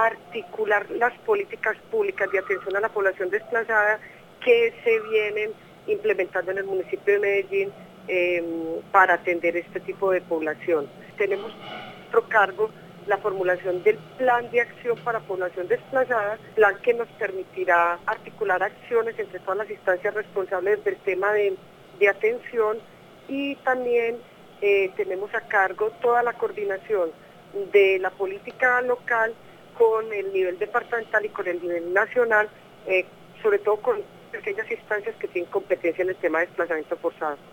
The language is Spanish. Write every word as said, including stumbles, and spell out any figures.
articular las políticas públicas de atención a la población desplazada que se vienen implementando en el municipio de Medellín eh, para atender este tipo de población. Tenemos otro cargo la formulación del plan de acción para población desplazada, plan que nos permitirá articular acciones entre todas las instancias responsables del tema de, de atención, y también eh, tenemos a cargo toda la coordinación de la política local con el nivel departamental y con el nivel nacional, eh, sobre todo con aquellas instancias que tienen competencia en el tema de desplazamiento forzado.